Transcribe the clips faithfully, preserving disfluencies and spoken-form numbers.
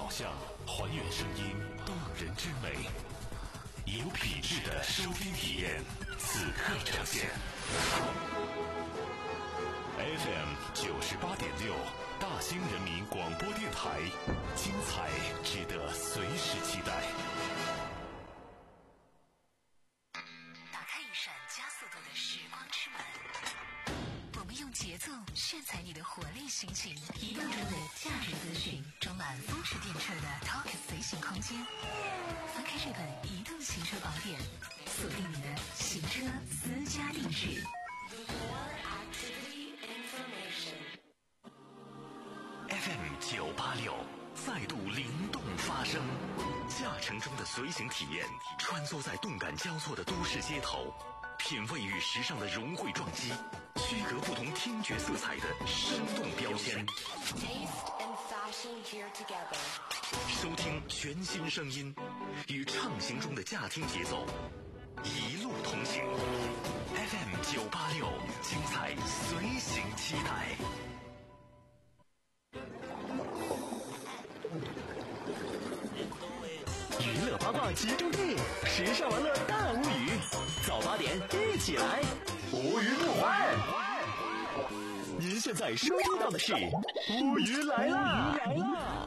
像，还原声音动人之美，有品质的收听体验，此刻呈现。F M 九十八点六，大兴人民广播电台，精彩值得随时期待。 打开一扇加速度的时光之门，我们用节奏炫彩你的活力心情，移动中的价值资讯，装满风驰电掣的 Talk 随行空间。翻开这本移动行车宝典，锁定你的行车私家定制。 F M 九八六再度灵动发声，驾乘中的随行体验，穿梭在动感交错的都市街头，品味与时尚的融汇撞击，区隔不同听觉色彩的生动标签。收听全新声音，与畅行中的驾听节奏，一路同行。F M 九八六，精彩随行期待。娱乐八卦集中地，时尚玩乐大无语，早八点一起来，无语不欢。您现在收听到的是无语来啦！来啦！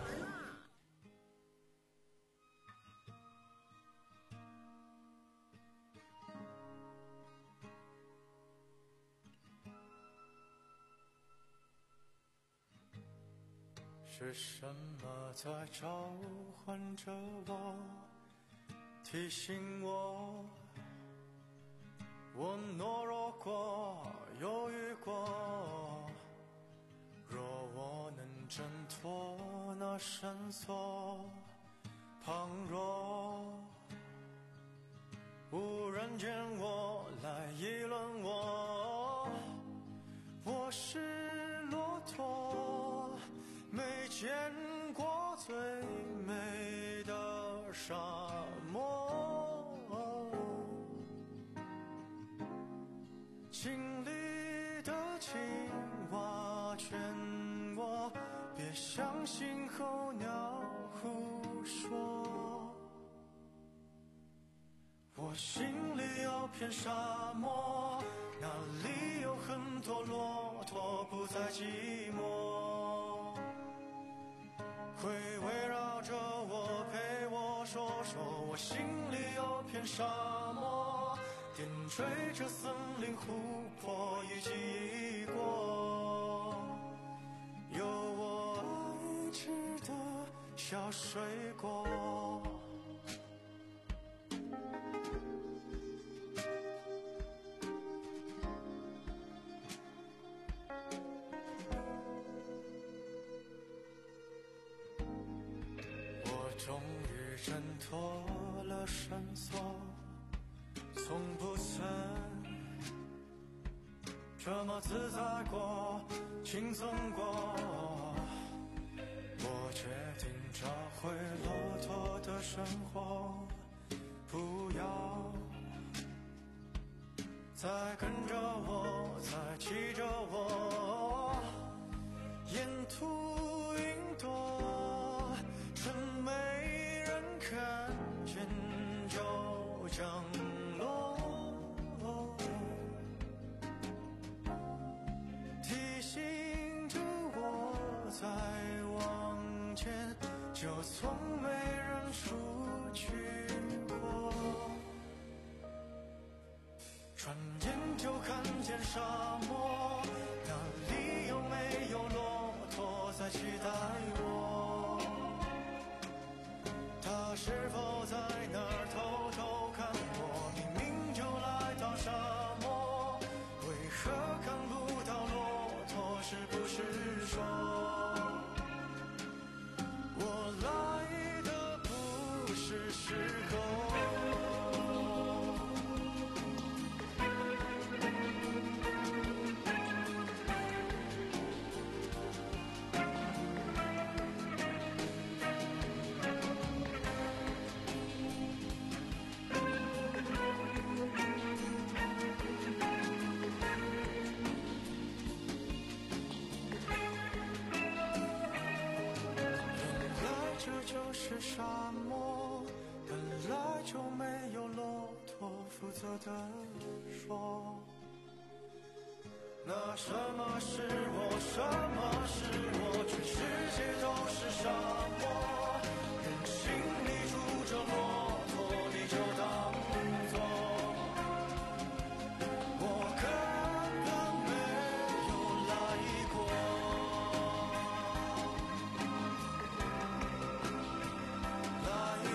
是什么在召唤着我，提醒我，我懦弱过，犹豫过，若我能挣脱那绳索，旁若无人见我来议论我，我是骆驼，没见过最美的沙漠，经历的青蛙劝我别相信候鸟胡说，我心里有片沙漠，那里有很多骆驼不再寂寞，会围绕着我陪我说说，我心里有片沙漠，点缀着森林湖泊以及一过，有我爱吃的小水果。终于挣脱了绳索，从不曾这么自在过，轻松过，我决定找回骆驼的生活，不要再跟着我，再骑着我，沿途云朵，趁没人看见就降落，提醒着我再往前，就从没人出去过，转眼就看见沙漠，那里有没有骆驼在期待我，他是否在那儿偷偷看我，明明就来到沙漠，为何看不到骆驼，是不是说我来的不是时候。 就是沙漠，本来就没有骆驼负责的说。那什么是我，什么是我？全世界都是沙漠，人心里住着骆驼，你就当作我根本没有来过。来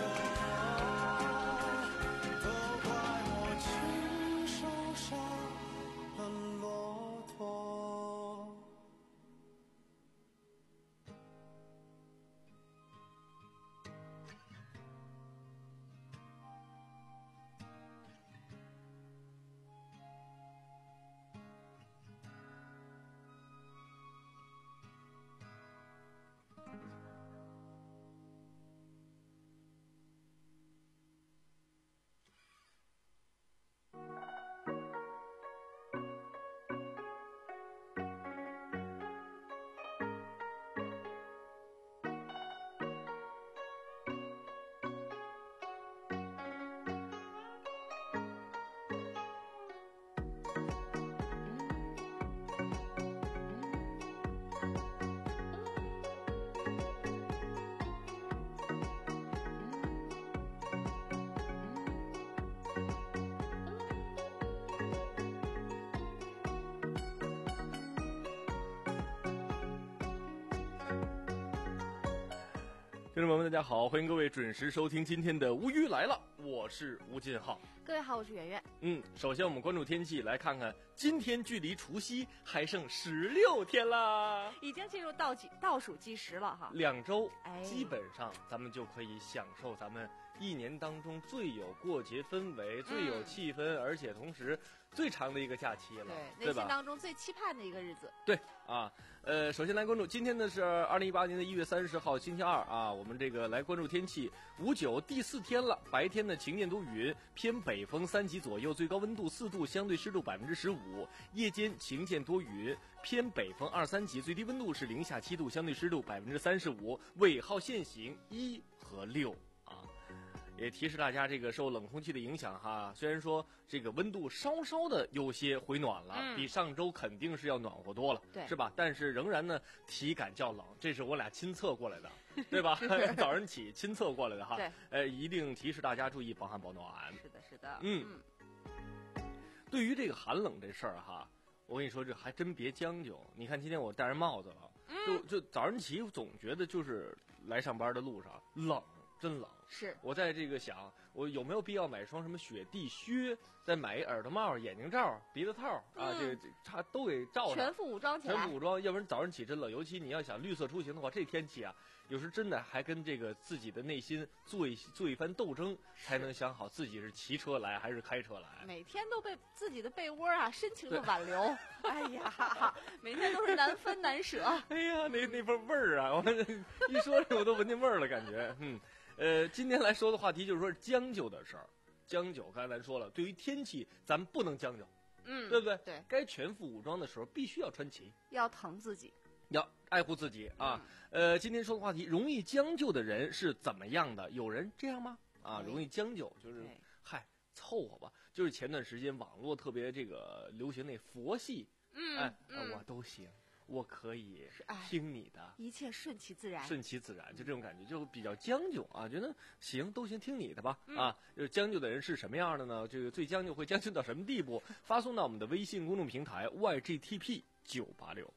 过，都怪我亲手杀了骆驼。 听众朋友们大家好，欢迎各位准时收听今天的乌鱼来了，我是吴进浩。 各位好，我是圆圆。 嗯，首先我们关注天气，来看看今天距离除夕还剩十六天啦， 已经进入倒计倒数计时了哈， 两周， 哎， 基本上咱们就可以享受咱们一年当中最有过节氛围、最有气氛，而且同时最长的一个假期了， 对，内心当中最期盼的一个日子。 对啊，呃，首先来关注今天呢是二零一八年的一月三十号星期二啊，我们这个来关注天气，五九第四天了，白天呢晴间多云，偏北风三级左右，最高温度四度，相对湿度百分之十五，夜间晴间多云，偏北风二三级，最低温度是零下七度，相对湿度百分之三十五，尾号限行一和六啊。也提示大家，这个受冷空气的影响哈，虽然说这个温度稍稍的有些回暖了，嗯、比上周肯定是要暖和多了， 对， 是吧？但是仍然呢，体感较冷，这是我俩亲测过来的，对吧？早上起亲测过来的哈， 对， 呃，一定提示大家注意防寒保暖。 是的，是的， 嗯。嗯对于这个寒冷这事儿哈，我跟你说，这还真别将就。你看今天我戴上帽子了，嗯、就就早上起总觉得就是来上班的路上冷。真冷， 是我在这个想，我有没有必要买双什么雪地靴，再买一耳朵帽、眼镜罩、鼻子套啊？嗯、这个这差都给罩上， 全副武装起来。 全副武装，要不然早上起真冷。尤其你要想绿色出行的话，这天气啊，有时真的还跟这个自己的内心做一做一番斗争，才能想好自己是骑车来还是开车来。 每天都被自己的被窝啊深情的挽留，哎呀，每天都是难分难舍。 哎呀，那那份味儿啊，我一说这我都闻见味儿了，感觉嗯。呃，今天来说的话题就是说将就的事儿，将就。刚才咱说了，对于天气，咱们不能将就， 嗯， 对不对？ 对， 该全副武装的时候，必须要穿齐， 要疼自己， 要爱护自己啊。嗯、呃，今天说的话题，容易将就的人是怎么样的？有人这样吗？啊，容易将就就是嗨，凑合吧。就是前段时间网络特别这个流行那佛系， 嗯， 哎， 嗯我都行。我可以听你的， 一切顺其自然， 顺其自然，就这种感觉，就比较将就啊，觉得行都行，听你的吧、 嗯、 啊。就是将就的人是什么样的呢？这个最将就会将就到什么地步？发送到我们的微信公众平台 Y G T P 九八六。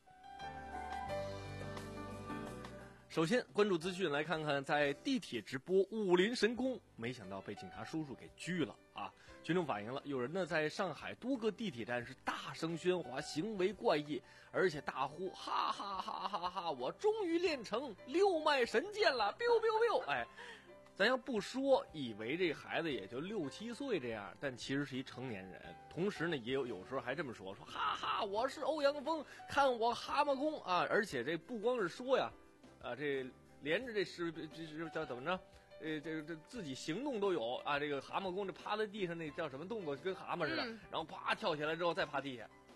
首先关注资讯，来看看在地铁直播武林神功，没想到被警察叔叔给拘了啊！群众反映了，有人呢在上海多个地铁站是大声喧哗，行为怪异，而且大呼哈哈哈哈哈！我终于练成六脉神剑了 ，biu biu biu！ 哎，咱要不说，以为这孩子也就六七岁这样，但其实是一成年人。同时呢，也有有时候还这么说，说哈哈，我是欧阳锋，看我蛤蟆功啊！而且这不光是说呀。啊，这连着这是这是叫怎么着？呃，这这自己行动都有啊。这个蛤蟆功，这趴在地上那叫什么动作？跟蛤蟆似的，嗯、然后啪跳起来之后再趴地下。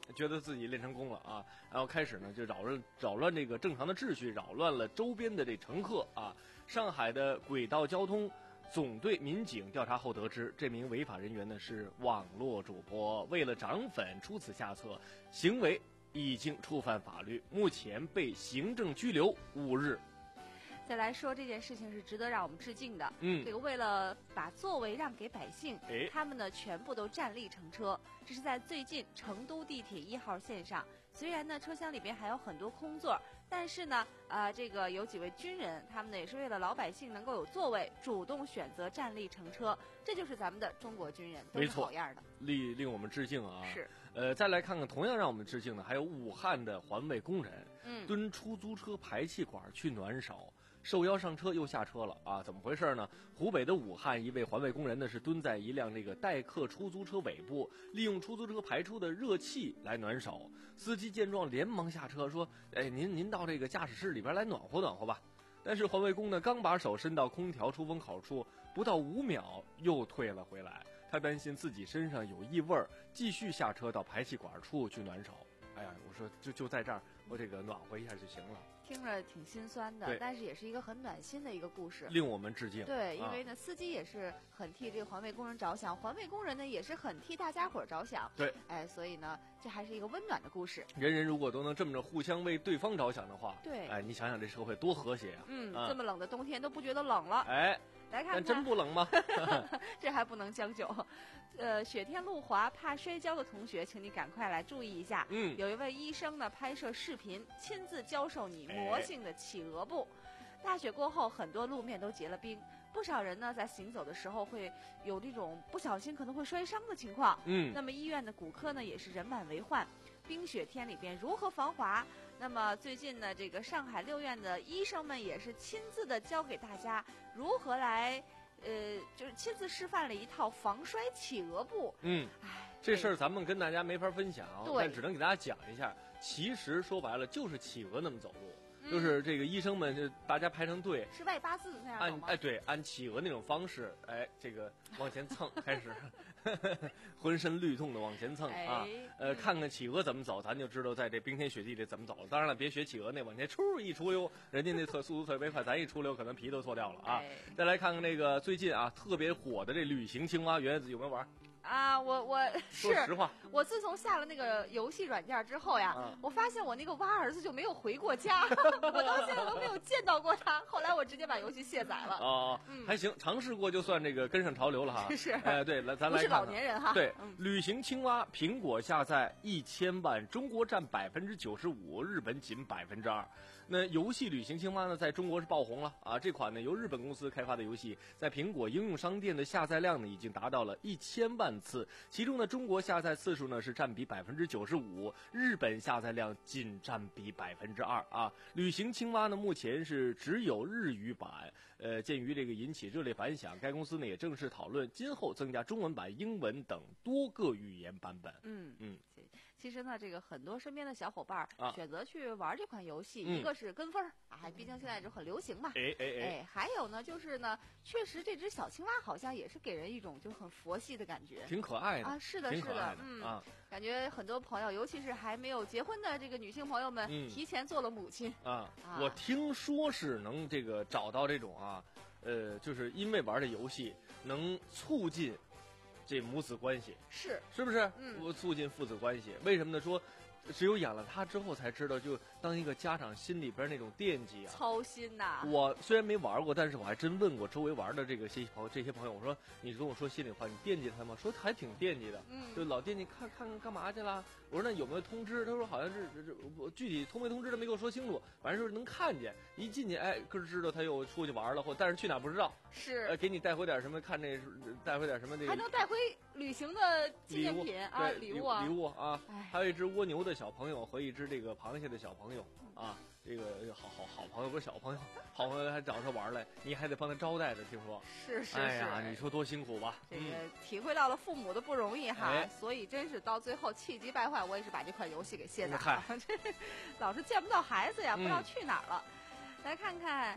觉得自己练成功了啊，然后开始呢就扰乱扰乱这个正常的秩序，扰乱了周边的这乘客啊。上海的轨道交通总队民警调查后得知，这名违法人员呢是网络主播，为了涨粉出此下策，行为已经触犯法律，目前被行政拘留五日。 再来说这件事情是值得让我们致敬的。 嗯， 这个为了把座位让给百姓， 哎， 他们呢全部都站立乘车。这是在最近成都地铁一号线上，虽然呢车厢里边还有很多空座，但是呢，呃，这个有几位军人，他们呢也是为了老百姓能够有座位，主动选择站立乘车。这就是咱们的中国军人，都是好样的， 令令我们致敬啊！ 是。 呃，再来看看同样让我们致敬的，还有武汉的环卫工人， 嗯， 蹲出租车排气管去暖手。受邀上车又下车了啊！怎么回事呢？湖北的武汉一位环卫工人呢是蹲在一辆这个代客出租车尾部，利用出租车排出的热气来暖手。司机见状连忙下车说：“哎，您您到这个驾驶室里边来暖和暖和吧。”但是环卫工呢刚把手伸到空调出风口处，不到五秒又退了回来。他担心自己身上有异味儿，继续下车到排气管处去暖手。哎呀，我说就就在这儿，我这个暖和一下就行了。 听着挺心酸的，但是也是一个很暖心的一个故事， 令我们致敬。 对，因为呢，啊、司机也是很替这个环卫工人着想，环卫工人呢也是很替大家伙着想。 对， 哎，所以呢，这还是一个温暖的故事。 人人如果都能这么着互相为对方着想的话， 对， 哎，你想想这社会多和谐啊！ 嗯， 啊、 这么冷的冬天都不觉得冷了。 哎， 来看看， 真不冷吗？ 这还不能将就。呃，雪天路滑怕摔跤的同学，请你赶快来注意一下。 嗯， 有一位医生呢拍摄视频，亲自教授你魔性的企鹅步。哎、大雪过后，很多路面都结了冰，不少人呢在行走的时候会有这种不小心可能会摔伤的情况。 嗯， 那么医院的骨科呢也是人满为患，冰雪天里边如何防滑？那么最近呢，这个上海六院的医生们也是亲自的教给大家如何来。呃，就是亲自示范了一套防摔企鹅步。 嗯， 哎， 这事儿咱们跟大家没法分享， 但只能给大家讲一下。其实说白了就是企鹅那么走路， 嗯、 就是这个医生们就大家排成队， 是外八字那样按哎对，按企鹅那种方式，哎，这个往前蹭，开始浑身律动的往前蹭、 哎、 啊。呃，看看企鹅怎么走，咱就知道在这冰天雪地里怎么走了。当然了，别学企鹅那往前出一出溜，人家那特速度特别快，咱一出溜可能皮都脱掉了啊。 哎、 再来看看那个最近啊特别火的这旅行青蛙，原子有没有玩？ 啊，我我是说实话， 我自从下了那个游戏软件之后呀， 啊、 我发现我那个蛙儿子就没有回过家，我到现在都没有见到过他。后来我直接把游戏卸载了。 哦，嗯、还行，尝试过就算这个跟上潮流了哈。 是， 哎，对，来咱来看看， 不是老年人哈。 对， 嗯、 旅行青蛙，苹果下载一千万，中国占百分之九十五，日本仅百分之二。那游戏旅行青蛙呢，在中国是爆红了啊！这款呢由日本公司开发的游戏，在苹果应用商店的下载量呢已经达到了一千万次，其中呢中国下载次数呢是占比百分之九十五，日本下载量仅占比百分之二啊！旅行青蛙呢目前是只有日语版，呃，鉴于这个引起热烈反响，该公司呢也正式讨论今后增加中文版、英文等多个语言版本。 嗯嗯， 其实呢，这个很多身边的小伙伴啊选择去玩这款游戏， 嗯、 一个是跟风啊，毕竟现在就很流行嘛。 哎哎哎， 哎，还有呢，就是呢，确实这只小青蛙好像也是给人一种就很佛系的感觉， 挺可爱的啊，是的， 是的，嗯啊， 感觉很多朋友，尤其是还没有结婚的这个女性朋友们， 嗯、 提前做了母亲啊。 啊我听说是能这个找到这种啊，呃，就是因为玩这游戏能促进这母子关系， 是是不是？ 嗯， 我促进父子关系，为什么呢？说。只有养了它之后才知道，就当一个家长心里边那种惦记啊、 操心呐、啊。 我虽然没玩过，但是我还真问过周围玩的这个些朋友，这些朋友，我说你跟我说心里话，你惦记他吗？说还挺惦记的， 嗯， 就老惦记看看干嘛去了。我说那有没有通知？他说好像是这这具体通没通知他没给我说清楚，反正就是能看见，一进去哎，可是知道他又出去玩了，或但是去哪不知道。 是， 呃，给你带回点什么？看这带回点什么？这个还能带回旅行的纪念品啊， 礼物啊， 礼物啊，还有一只蜗牛的小朋友和一只这个螃蟹的小朋友啊，这个好好好朋友不是小朋友，好朋友还找他玩来，你还得帮他招待着，听说是是是， 哎呀，你说多辛苦吧？ 这个体会到了父母的不容易哈， 哎、 所以真是到最后气急败坏，我也是把这款游戏给卸载了， 嗯、 老是见不到孩子呀，不知道嗯、 去哪儿了。来看看。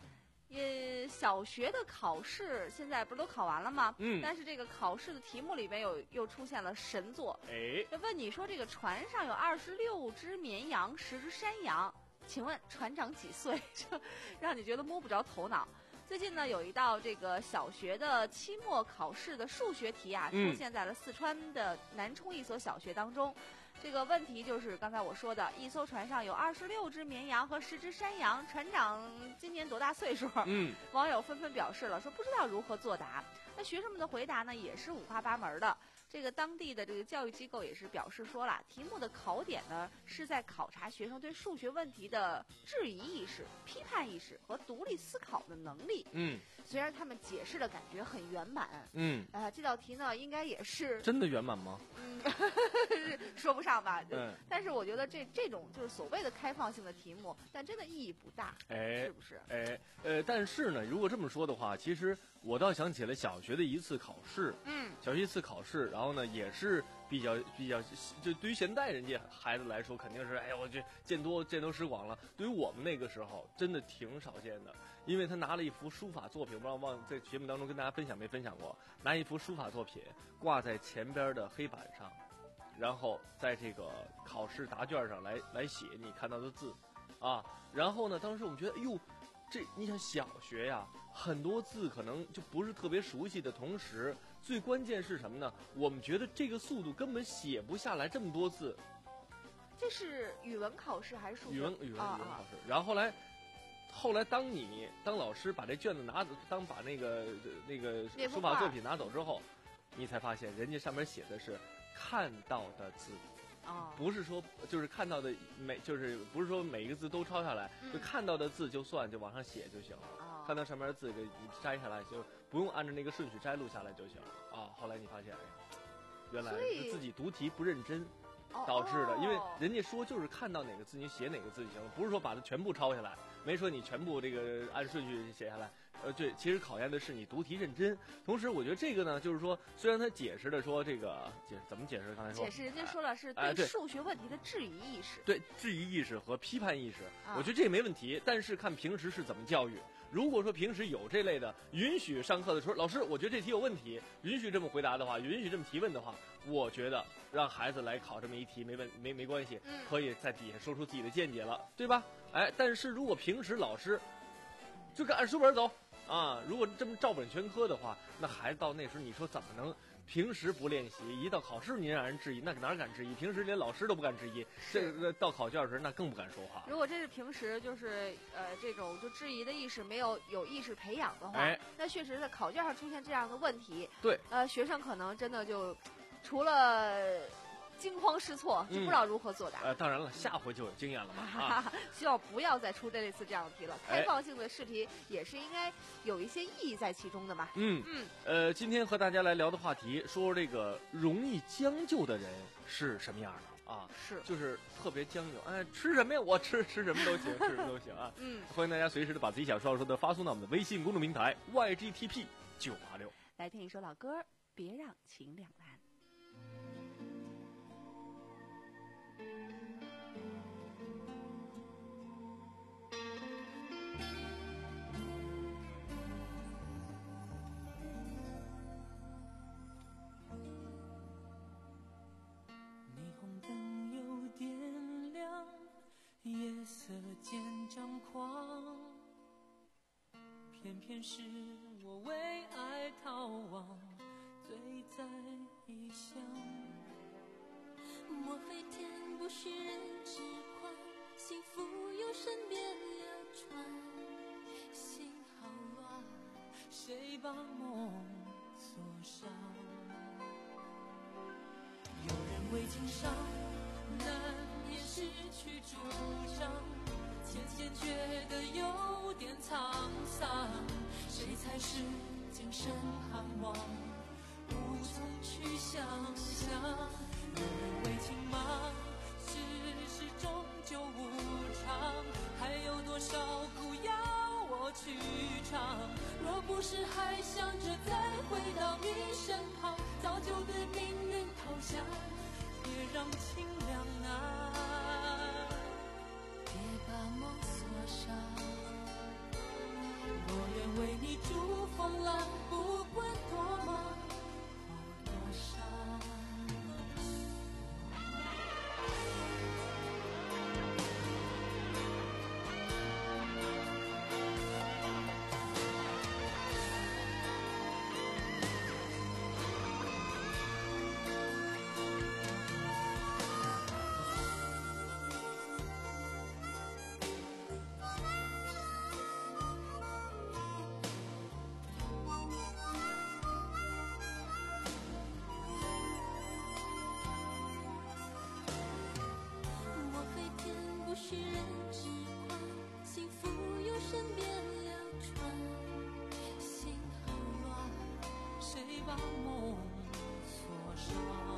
呃，小学的考试现在不是都考完了吗？ 嗯但是这个考试的题目里边有又出现了神作， 哎， 就问你说这个船上有二十六只绵羊，十只山羊，请问船长几岁？就让你觉得摸不着头脑。最近呢，有一道这个小学的期末考试的数学题啊， 嗯出现在了四川的南充一所小学当中。这个问题就是刚才我说的，一艘船上有二十六只绵羊和十只山羊，船长今年多大岁数？ 嗯， 网友纷纷表示了，说不知道如何作答。那学生们的回答呢，也是五花八门的。这个当地的这个教育机构也是表示说了，题目的考点呢是在考察学生对数学问题的质疑意识、批判意识和独立思考的能力。 嗯虽然他们解释的感觉很圆满， 嗯， 啊、这道题呢应该也是真的圆满吗？ 嗯，说不上吧。 嗯， 但是我觉得这这种就是所谓的开放性的题目，但真的意义不大， 哎是不是？ 哎呃，但是呢，如果这么说的话，其实我倒想起了小学的一次考试， 嗯， 小学一次考试，然后呢也是比较比较，就对于现代人家孩子来说，肯定是哎呀，我这见多见多识广了。对于我们那个时候，真的挺少见的，因为他拿了一幅书法作品，我不知道忘在节目当中跟大家分享没分享过，拿一幅书法作品挂在前边的黑板上，然后在这个考试答卷上来来写你看到的字，啊，然后呢，当时我们觉得，哎呦，这你想小学呀，很多字可能就不是特别熟悉的同时，最关键是什么呢？我们觉得这个速度根本写不下来这么多字。 这是语文考试还是数学？ 语文语文啊语文考试，然后后来。后来，当你当老师把这卷子拿走，当把那个那个那幅画书法作品拿走之后，你才发现人家上面写的是看到的字， 啊， 不是说就是看到的每就是不是说每一个字都抄下来， 嗯就看到的字就算就往上写就行了。 哦看到上面的字给你摘下来，就不用按照那个顺序摘录下来就行了啊。后来你发现，哎呀，原来所以是自己读题不认真哦导致的，因为哦人家说就是看到哪个字你写哪个字就行了，不是说把它全部抄下来，没说你全部这个按顺序写下来。呃，对，其实考验的是你读题认真。同时，我觉得这个呢，就是说，虽然他解释的说这个解怎么解释，刚才说解释人家说了是哎对对数学问题的质疑意识。 对质疑意识和批判意识， 啊我觉得这个没问题，但是看平时是怎么教育。如果说平时有这类的，允许上课的时候，老师，我觉得这题有问题，允许这么回答的话，允许这么提问的话，我觉得让孩子来考这么一题没问没没关系， 嗯可以在底下说出自己的见解了，对吧？哎，但是如果平时老师就跟按书本走啊，如果这么照本宣科的话，那孩子到那时候你说怎么能？平时不练习，一到考试你让人质疑，那哪敢质疑？平时连老师都不敢质疑，这个到考卷时那更不敢说话。 如果这是平时就是呃这种就质疑的意识没有有意识培养的话， 哎那确实在考卷上出现这样的问题， 对， 呃学生可能真的就除了惊慌失措，就不知道如何作答。 呃，当然了，下回就有经验了嘛啊。 希望不要再出这类似这样的题了。 哎开放性的试题也是应该有一些意义在其中的嘛。 嗯嗯， 呃，今天和大家来聊的话题，说说这个容易将就的人是什么样的啊？ 是， 就是特别将就，哎，吃什么呀？我吃吃什么都行，吃什么都行啊。 嗯， 欢迎大家随时的把自己想说的说的发送到我们的微信公众平台 Y G T P 九八六。 来听一首老歌，别让情两难。 霓虹灯又点亮，夜色渐张狂，偏偏是我为爱逃亡，醉在异乡。 莫非天不许人知狂，幸福由身边流传，心好乱， 谁把梦锁上？有人为情伤，难免失去主张，渐渐觉得有点沧桑。谁才是精神寒亡，无从去想象。有人为情忙，世事终究无常，还有多少苦要我去尝？若不是还想着再回到你身旁，早就对命运投降。别让情两难， 别把梦锁上。 我愿为你筑风浪，不管多忙或多伤。我黑天不许人知狂，幸福由身边流传。心很乱，谁把梦锁上？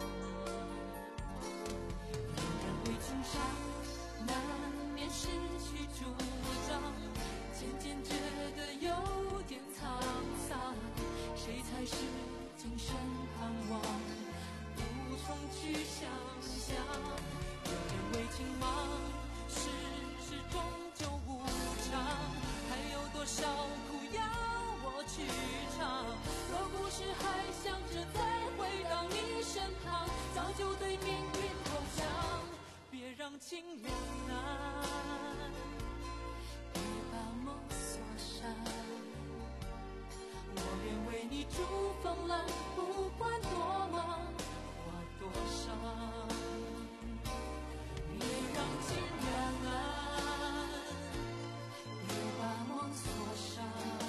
有人为情伤，难免失去主张，渐渐觉得有点沧桑。谁才是今生盼望？无从去想象。有人为情忙，世事终究无常，还有多少苦要我去尝？若不是还想着再回到你身旁，早就对命运投降。别让情两难，别把梦锁上。我愿为你筑风浪，不管多忙或多伤。别让情两难，别把梦锁上。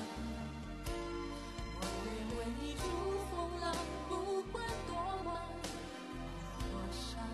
我愿为你筑风浪，不管多忙或多伤。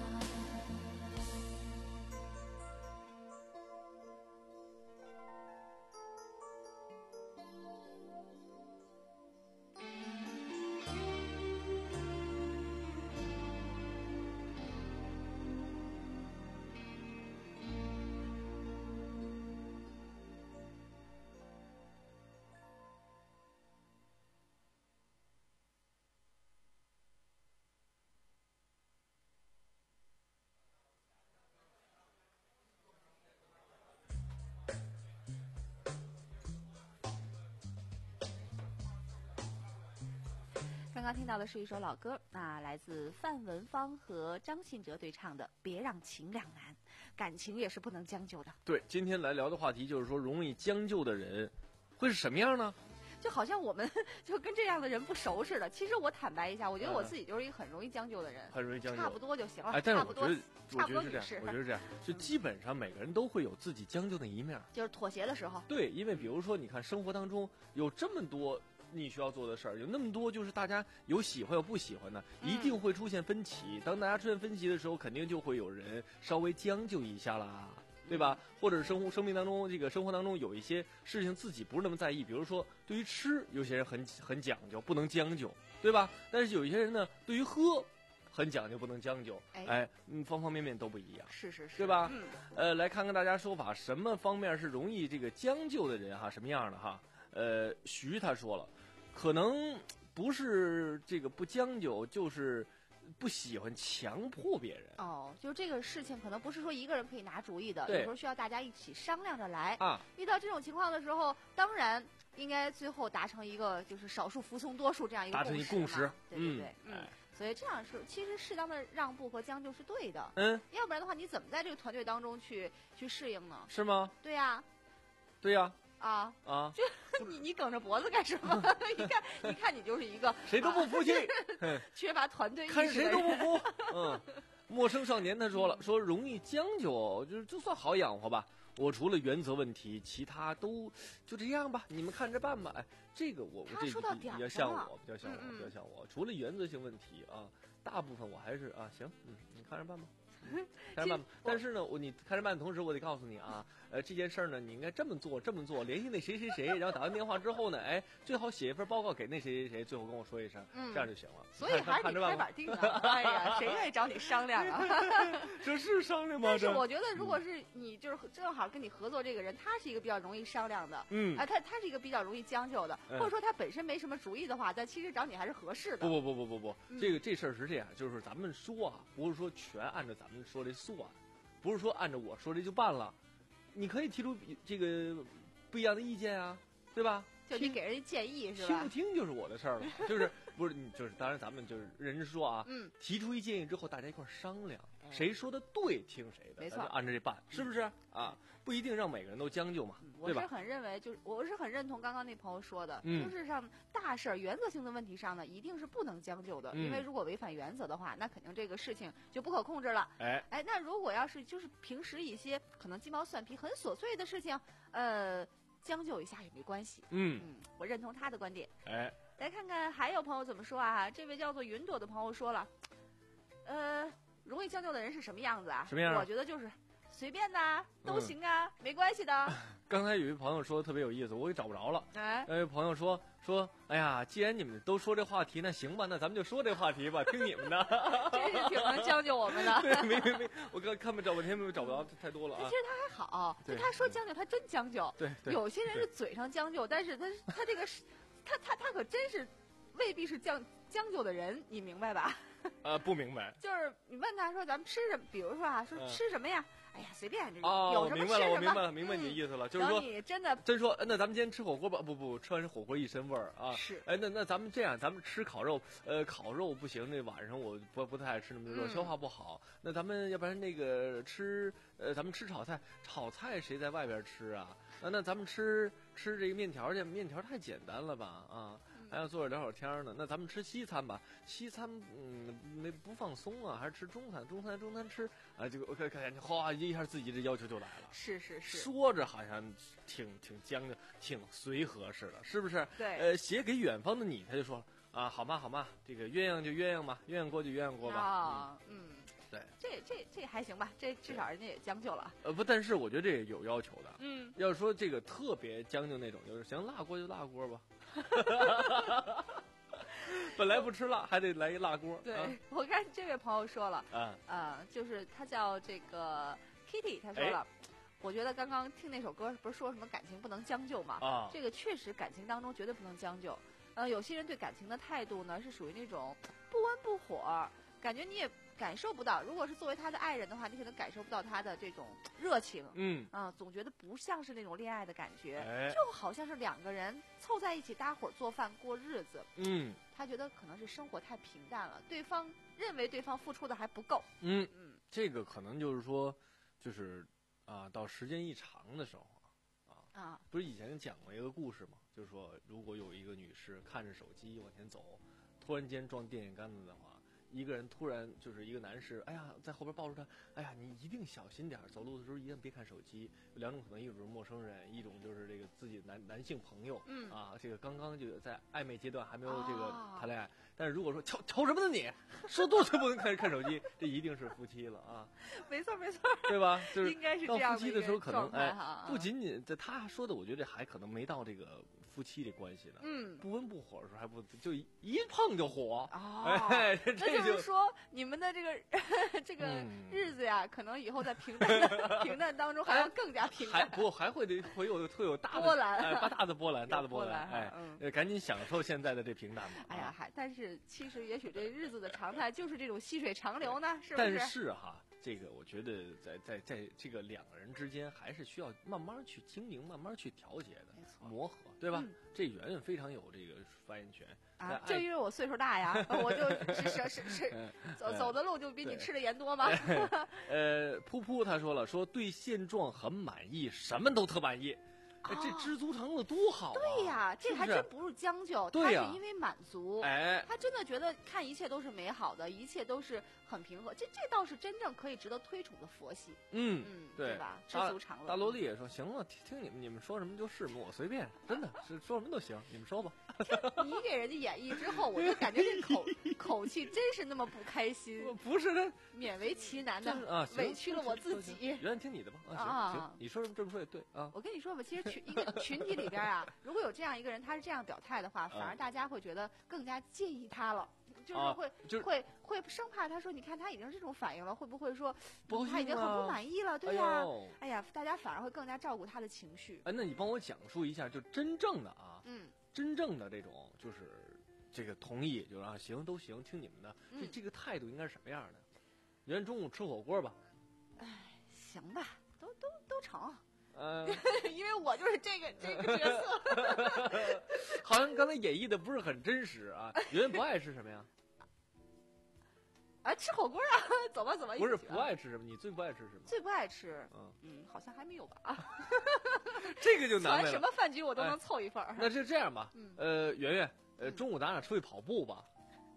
刚刚听到的是一首老歌，那来自范文芳和张信哲对唱的《别让情两难》，感情也是不能将就的。 对，今天来聊的话题就是说，容易将就的人会是什么样呢？ 就好像我们就跟这样的人不熟似的。其实我坦白一下，我觉得我自己就是一个很容易将就的人， 很容易将就， 差不多就行了。 哎，但是差不多我觉得， 差不多我觉得是这样女士， 我觉得是这样，就基本上每个人都会有自己将就的一面。 就是妥协的时候。 对，因为比如说，你看生活当中有这么多你需要做的事儿，有那么多就是大家有喜欢有不喜欢的，一定会出现分歧。当大家出现分歧的时候，肯定就会有人稍微将就一下啦。对吧？或者生活生命当中，这个生活当中有一些事情自己不是那么在意，比如说对于吃，有些人很很讲究，不能将就，对吧？但是有一些人呢，对于喝很讲究，不能将就， 哎， 哎嗯，方方面面都不一样， 是是是， 对吧？ 嗯， 呃，来看看大家说法，什么方面是容易这个将就的人哈？什么样的哈？呃，徐他说了，可能不是这个不将就，就是不喜欢强迫别人。 哦，就这个事情可能不是说一个人可以拿主意的，有对时候需要大家一起商量着来。 啊， 遇到这种情况的时候，当然应该最后达成一个就是少数服从多数这样一个达成一共识嘛，对对对， 嗯， 嗯哎， 所以这样是其实适当的让步和将就，是对的。 嗯， 要不然的话，你怎么在这个团队当中去去适应呢？ 是吗？ 对呀、 对呀， 啊， 啊， 你你梗着脖子干什么？一看一看你就是一个谁都不服气， 啊缺乏团队意识看的人谁都不服。嗯，陌生少年他说了，说容易将就，就是就算好养活吧。我除了原则问题，其他都就这样吧，你们看着办吧。哎，这个我我这他说到点比较儿上了像我，比较像我， 嗯嗯比较像我。除了原则性问题啊，大部分我还是啊行，嗯，你看着办吧。嗯看着办吧。但是呢，我你看着办的同时，我得告诉你啊，呃，这件事儿呢，你应该这么做，这么做，联系那谁谁谁，然后打完电话之后呢，哎，最好写一份报告给那谁谁谁，最后跟我说一声， 嗯这样就行了。 所以还是得开看着办吧。 板定啊！哎呀，谁愿意找你商量啊？ 这是商量吗？ 但是这我觉得，如果是你就是正好跟你合作这个人，他是一个比较容易商量的， 嗯啊，他他是一个比较容易将就的， 嗯或者说他本身没什么主意的话，但其实找你还是合适的。 不不不不不不， 嗯这个这事儿是这样，就是咱们说啊，不是说全按照咱们说的算，不是说按照我说的就办了，你可以提出比这个不一样的意见啊， 对吧？ 就你给人家建议是吧？ 听不听就是我的事儿了，就是不是你就是当然咱们就是人家说啊， 嗯， 提出一建议之后，大家一块儿商量，谁说的对听谁的， 没错， 咱就按照这办，是不是啊？不一定让每个人都将就嘛，对吧？ 我是很认为，就是我是很认同刚刚那朋友说的， 嗯就是上大事儿、原则性的问题上呢，一定是不能将就的， 嗯因为如果违反原则的话，那肯定这个事情就不可控制了。 哎哎，那如果要是就是平时一些可能鸡毛蒜皮、很琐碎的事情，呃。将就一下也没关系。 嗯嗯，我认同他的观点。 哎， 来看看还有朋友怎么说啊？这位叫做云朵的朋友说了，呃，容易将就的人是什么样子啊？ 什么样？ 我觉得就是随便呐，都行啊，嗯、没关系的。 刚才有一朋友说的特别有意思，我给找不着了。 哎， 有一朋友说说，哎呀，既然你们都说这话题，那行吧，那咱们就说这话题吧，听你们的。 真是挺能将就我们的。 对，没没没，我刚看没找半天，没找不着，太多了啊。 其实他还好，就他说将就，他真将就。 对对。 有些人是嘴上将就，但是他他这个是，他他他可真是未必是将将就的人，你明白吧？ 呃，不明白。 就是你问他说咱们吃什么，比如说啊，说吃什么呀？哎呀，随便这哦， 有什么吃什么。 我明白了，我明白了，明白你的意思了，就是说你真的真说，那咱们今天吃火锅吧？不不，吃完火锅一身味儿啊。 是。 哎，那那咱们这样，咱们吃烤肉，呃，烤肉不行，那晚上我不不太爱吃那么多肉，消化不好。那咱们要不然那个吃，呃，咱们吃炒菜，炒菜谁在外边吃啊？那那咱们吃吃这个面条去，面条太简单了吧？啊。还要坐着聊会儿天呢，那咱们吃西餐吧。西餐，嗯，那不放松啊，还是吃中餐？中餐中餐吃啊，这个我看看，哗一下自己这要求就来了。 是是是， 说着好像挺挺将就，挺随和似的，是不是？ 对。 呃，写给远方的你，他就说啊，好嘛好嘛，这个鸳鸯就鸳鸯嘛，鸳鸯锅就鸳鸯锅吧。 啊，嗯。嗯对， 这这这还行吧，这至少人家也将就了。 呃不，但是我觉得这有要求的。 嗯， 要说这个特别将就那种，就是行辣锅就辣锅吧。本来不吃辣，还得来一辣锅。 对、 啊、 我看这位朋友说了， 啊， 呃，就是他叫这个 Kitty， 他说了。哎我觉得刚刚听那首歌不是说什么感情不能将就嘛？ 啊， 这个确实感情当中绝对不能将就。呃，有些人对感情的态度呢是属于那种不温不火，感觉你也感受不到。如果是作为他的爱人的话，你可能感受不到他的这种热情。 嗯啊、呃，总觉得不像是那种恋爱的感觉， 哎、 就好像是两个人凑在一起搭伙做饭过日子。 嗯， 他觉得可能是生活太平淡了，对方认为对方付出的还不够。 嗯嗯， 这个可能就是说，就是啊，到时间一长的时候啊， 啊， 不是以前讲过一个故事吗？就是说，如果有一个女士看着手机往前走，突然间撞电线杆子的话，一个人突然就是一个男士，哎呀，在后边抱住她，哎呀，你一定小心点，走路的时候一定别看手机。有两种可能，一种是陌生人，一种就是这个自己男男性朋友， 嗯啊，这个刚刚就在暧昧阶段，还没有这个哦谈恋爱。但是如果说瞧瞧什么呢你，说多久不能看看手机，这一定是夫妻了啊。 没错没错， 对吧？就是应该是到这样夫妻的时候，可能哎，不仅仅仅在他说的，我觉得还可能没到这个夫妻这关系呢。 嗯， 不温不火的时候还不就一一碰就火。 哦， 哎，这那就是说你们的这个这个日子呀，可能以后在平淡的平淡当中还要更加平淡。 还不过还会得会有会有大的波澜， 哎，大的波澜，大的波澜，哎， 嗯， 赶紧享受现在的这平淡吧。 哎呀，还但是其实也许这日子的常态就是这种细水长流呢，是不是？但是哈。这个我觉得在在在这个两个人之间还是需要慢慢去经营，慢慢去调节的，磨合，对吧？ 嗯、 这圆圆非常有这个发言权啊！就因为我岁数大呀，我就是是是是走走的路就比你吃的盐多吗？ 呃，噗噗他说了，说对现状很满意，什么都特满意。哎，这知足常乐多好啊！ 对呀，这还真不是将就， 他是因为满足。 哎， 他真的觉得看一切都是美好的，一切都是很平和。这这倒是真正可以值得推崇的佛系。 嗯嗯， 对吧？知足常乐。 大萝莉也说：“行了，听听你们，你们说什么就是嘛，我随便，真的是说什么都行，你们说吧。” 你给人家演绎之后，我就感觉这口口气真是那么不开心。 不是的， 勉为其难的啊， 委屈了我自己。 原来听你的吧，啊，行行，你说什么这么说也对啊。 我跟你说吧，其实群一个群体里边啊，如果有这样一个人，他是这样表态的话，反而大家会觉得更加介意他了，就是会、 啊就是、 会会生怕他说，你看他已经是这种反应了，会不会说不他已经很不满意了？对呀、 啊哎，哎呀，大家反而会更加照顾他的情绪。 哎，那你帮我讲述一下，就真正的啊， 嗯， 真正的这种就是这个同意，就是啊行都行，听你们的，这、 嗯、 这个态度应该是什么样的？明天中午吃火锅吧？ 哎，行吧，都都都成。 嗯， 因为我就是这个这个角色。 好像刚才演绎的不是很真实啊。圆圆不爱吃什么呀？ 啊，吃火锅啊！走吧走吧， 不是一起去啊不爱吃什么？你最不爱吃什么？ 最不爱吃， 嗯嗯，好像还没有吧？ 这个就难为了。 传什么饭局我都能凑一份儿。 那就这样吧， 嗯呃，圆圆，呃， 嗯中午咱俩出去跑步吧。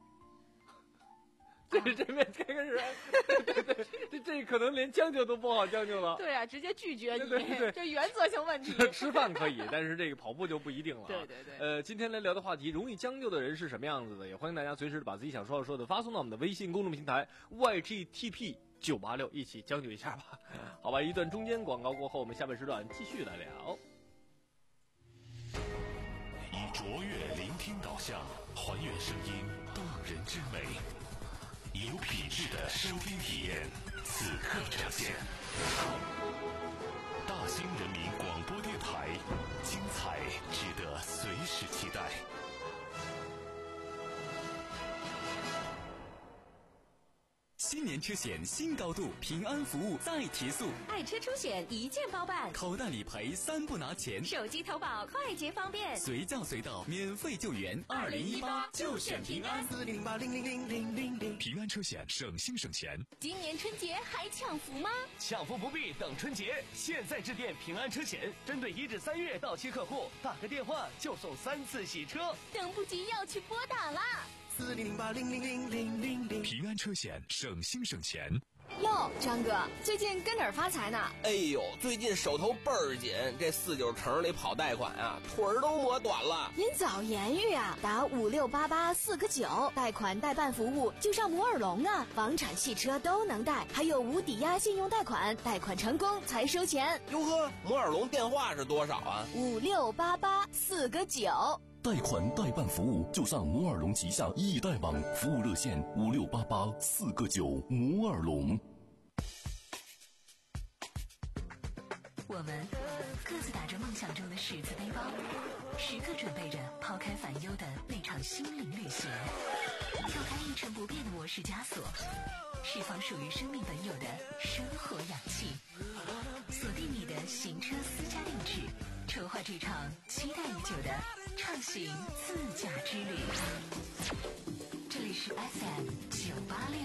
这这边这个人，对对对，这这可能连将就都不好将就了。 对啊，直接拒绝你， 对对对这原则性问题。 吃饭可以，但是这个跑步就不一定了、啊。 对对对。 呃，今天来聊的话题，容易将就的人是什么样子的？也欢迎大家随时把自己想说的说的发送到我们的微信公众平台 Y G T P 九八六，一起将就一下吧。好吧，一段中间广告过后，我们下半时段继续来聊。 以卓越聆听导向，还原声音动人之美。有品质的收听体验，此刻呈现。大兴人民广播电台，精彩值得随时期待。 新年车险新高度，平安服务再提速， 爱车出险一键包办， 口袋理赔三不拿钱， 手机投保快捷方便， 随叫随到免费救援。二零一八就选平安， 四零八零零零零零零。 平安车险省心省钱。 今年春节还抢福吗？ 抢福不必等春节，现在致电平安车险，针对一至三月到期客户，打个电话就送三次洗车， 等不及要去拨打啦。 四零零八零零零零零零。 平安车险省心省钱。 哟，张哥，最近跟哪儿发财呢？ 哎呦，最近手头倍儿紧，这四九城里跑贷款啊，腿儿都磨短了。 您早言语啊，打五六八八四个九，贷款代办服务就上摩尔龙啊，房产、汽车都能贷，还有无抵押信用贷款，贷款成功才收钱。 哟呵，摩尔龙电话是多少啊？ 五六八八四个九。 贷款代办服务就上摩尔龙旗下易贷网，服务热线五六八八四个九。摩尔龙。 我们各自打着梦想中的十字背包，时刻准备着抛开烦忧的那场心灵旅行，跳开一成不变的模式枷锁，释放属于生命本有的生活氧气，锁定你的行车私家定制，筹划这场期待已久的畅行自驾之旅。这里是 F M 九八六。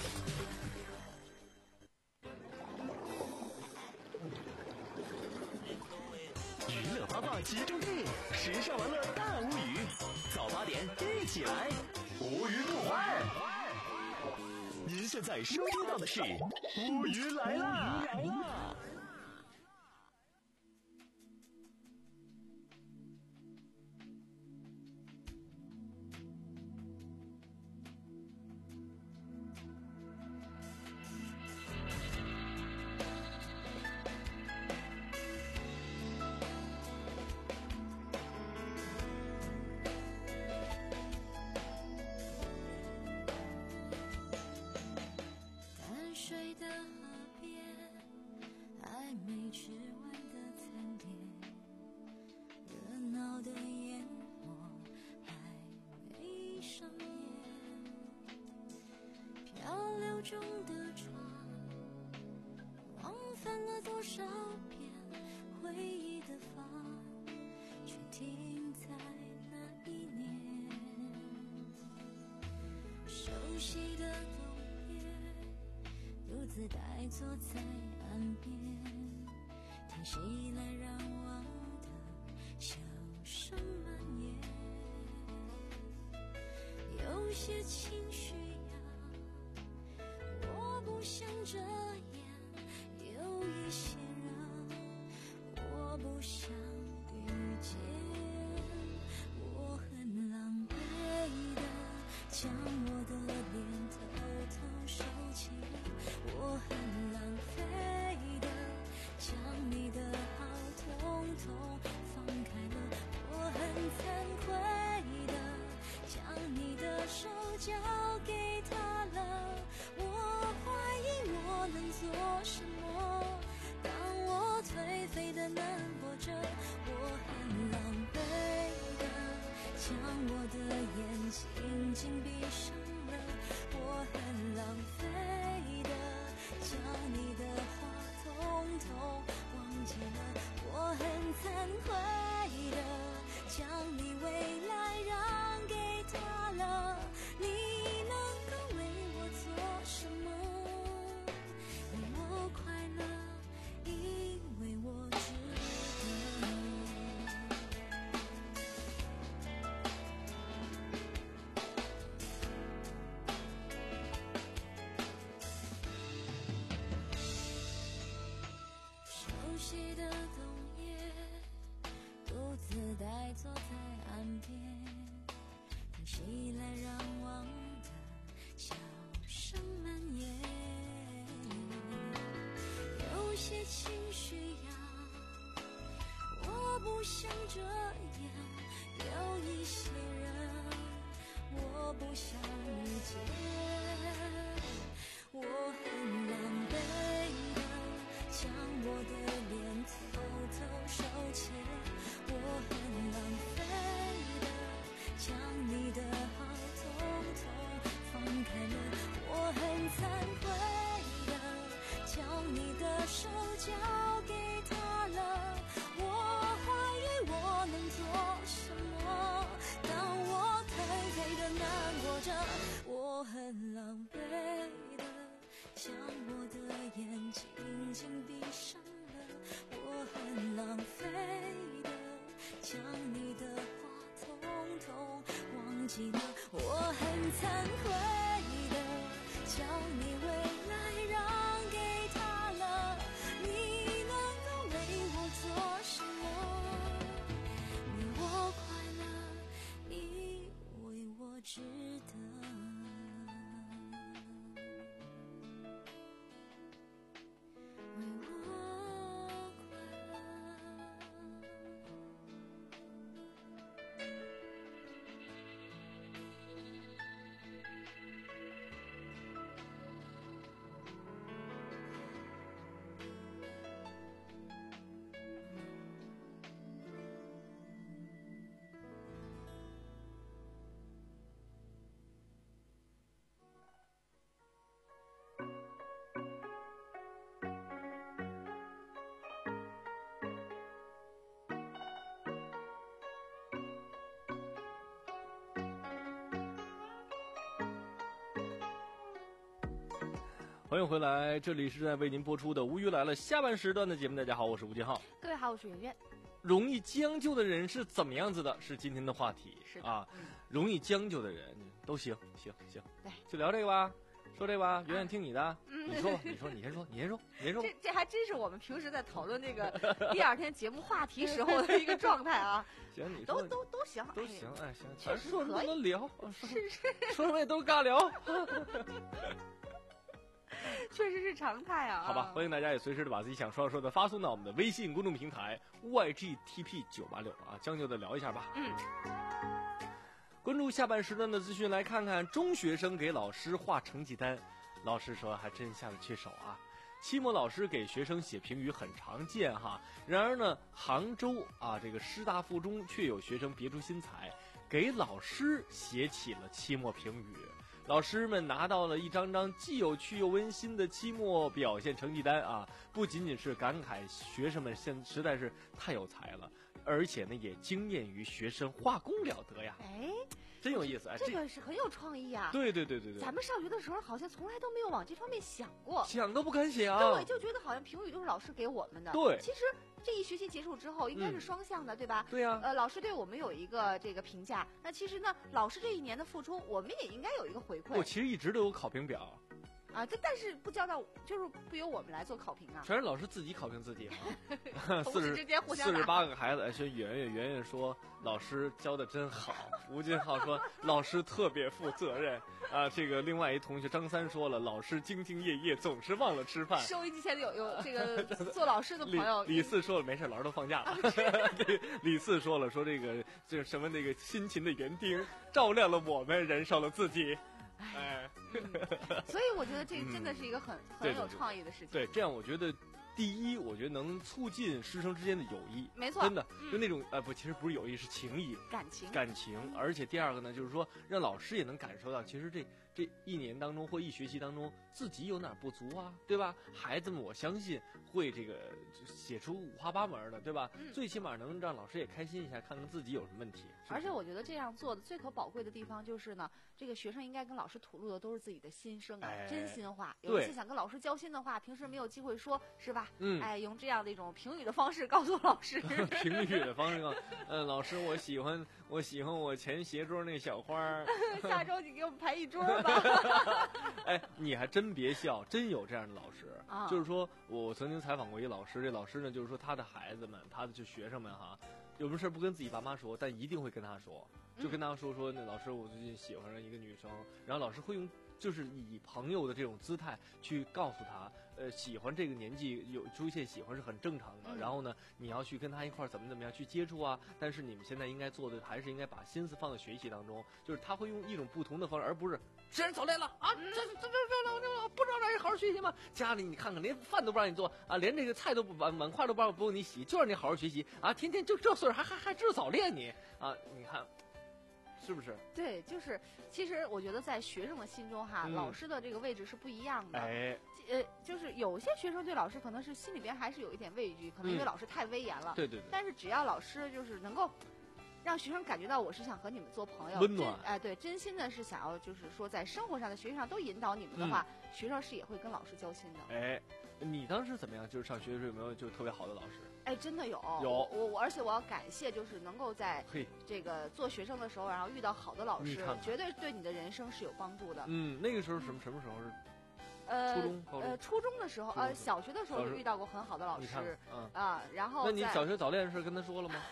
娱乐八卦集中地，时尚玩乐大无语，早八点一起来，无语不欢。您现在收听到的是无语来啦！ 中的船，往返了多少遍回忆的帆，却停在那一年。熟悉的冬夜，独自呆坐在岸边，听谁来让忘的笑声蔓延。有些情绪不想这样，有一些人我不想遇见。我很狼狈的将我的脸偷偷收起，我很浪费的将你的好统统放开了，我很惭愧的将你的手交给他了。我怀疑我能做什么，当我颓废的难活着，我很狼狈的将我的眼睛紧闭上了，我很浪费的将你的话统统忘记了。 惭愧的将你未来让给他了，你能够为我做什么？让我快乐，因为我值得。熟悉的冬夜，独自呆坐在岸边，听熙来攘往的笑声蔓延。有些情绪呀，我不想这样。有一些人，我不想遇见。我很狼狈的将我的脸偷偷收起，我很浪费的将你的好统统放开了，我很惭愧的将你的手交给他了，我还以我能做什么？当我颓废的难过着，我很狼狈的将我的眼睛紧闭上了，我很浪费的将你的话统统忘记了，我很惭愧的将你未来让给他了，你能够为我做什么？你我快乐，你为我值得。 欢迎回来，这里是正在为您播出的《无语来了》下半时段的节目。大家好，我是吴金浩。 各位好，我是圆圆。 容易将就的人是怎么样子的？是今天的话题。 是的啊、 嗯， 容易将就的人都行，行行。 对， 就聊这个吧，说这个吧，圆圆听你的。 嗯， 你说吧，你说，你先说，你先说，你先说。 这这还真是我们平时在讨论这个第二天节目话题时候的一个状态啊。 行，你都都都行， 都行，哎，行， 确实说什么都能聊， 是是， 说什么也都是尬聊。 确实是常态啊！ 好吧，欢迎大家也随时的把自己想说的说的发送到我们的微信公众平台 Y G T P 九八六啊，将就的聊一下吧。 嗯， 关注下半时段的资讯，来看看中学生给老师画成绩单，老师说还真下得去手啊。期末老师给学生写评语很常见哈，然而呢，杭州啊这个师大附中却有学生别出心裁，给老师写起了期末评语。老师们拿到了一张张既有趣又温馨的期末表现成绩单啊，不仅仅是感慨学生们现实在是太有才了，而且呢也惊艳于学生画工了得呀。 哎， 真有意思哎， 这个是很有创意啊。 对对对对对， 咱们上学的时候好像从来都没有往这方面想过， 想都不敢想。 对，就觉得好像评语都是老师给我们的。 对， 其实这一学期结束之后应该是双向的，嗯、对吧？ 对呀、啊。 呃，老师对我们有一个这个评价，那其实呢，老师这一年的付出，我们也应该有一个回馈。 我其实一直都有考评表。 啊，这但是不交到，就是不由我们来做考评啊， 全是老师自己考评自己啊。同事之间互相四十八个孩子，说圆圆圆圆说老师教的真好，吴金浩说老师特别负责任啊。这个另外一同学张三说了，老师兢兢业业，总是忘了吃饭。 收音机前有有这个做老师的朋友， 李四说了没事，老师都放假了。李李四说了，说这个这什么那个辛勤的园丁照亮了我们，燃烧了自己。哎、 嗯，所以我觉得这真的是一个很、嗯、很有创意的事情。 对，这样我觉得，第一，我觉得能促进师生之间的友谊， 没错， 真的、 嗯、 就那种呃不，其实不是友谊，是情谊、 感情、 感情。而且第二个呢，就是说让老师也能感受到，其实这这一年当中或一学期当中自己有哪儿不足啊，对吧？孩子们我相信会这个写出五花八门的，对吧？ 嗯、 最起码能让老师也开心一下，看看自己有什么问题。是是而且我觉得这样做的最可宝贵的地方就是呢，这个学生应该跟老师吐露的都是自己的心声啊， 哎、 真心话。有一些想跟老师交心的话，平时没有机会说，是吧？ 嗯， 哎，用这样的一种评语的方式告诉老师。 评语的方式告诉，嗯，老师，我喜欢我喜欢我前斜桌那小花儿。 下周你给我们排一桌吧。 哎，你还真别笑，真有这样的老师。 啊、 就是说我曾经采访过一个老师，这老师呢，就是说他的孩子们，他的就学生们哈，有什么事不跟自己爸妈说，但一定会跟他说，就跟他说说，那老师，我最近喜欢上一个女生，然后老师会用。就是以朋友的这种姿态去告诉他，呃，喜欢这个年纪有出现喜欢是很正常的。 嗯、 然后呢，你要去跟他一块儿怎么怎么样去接触啊。但是你们现在应该做的还是应该把心思放在学习当中。就是他会用一种不同的方式，而不是谁人早恋了啊，这这这这不知道让人好好学习吗？家里你看看，连饭都不让你做啊，连这个菜都不碗碗筷都不让不用你洗，就让你好好学习啊，天天就这岁数还还还知道早恋你啊，你看。是不是？ 对，就是其实我觉得在学生的心中哈，嗯、老师的这个位置是不一样的。 哎， 呃，就是有些学生对老师可能是心里边还是有一点畏惧，可能因为老师太威严了。 对对对。 但是只要老师就是能够让学生感觉到我是想和你们做朋友， 温暖， 哎、呃，对，真心的是想要就是说在生活上的学习上都引导你们的话， 嗯、 学生是也会跟老师交心的。 哎，你当时怎么样？就是上学的时候有没有就特别好的老师？ 哎，真的有， 有我我，而且我要感谢，就是能够在这个做学生的时候，然后遇到好的老师， 看看绝对对你的人生是有帮助的。 嗯，那个时候什么什么时候是？ 呃， 初中、高中。 呃，初中的时候，呃，小学的时候就遇到过很好的老师， 嗯啊，然后。 那你小学早恋的事跟他说了吗？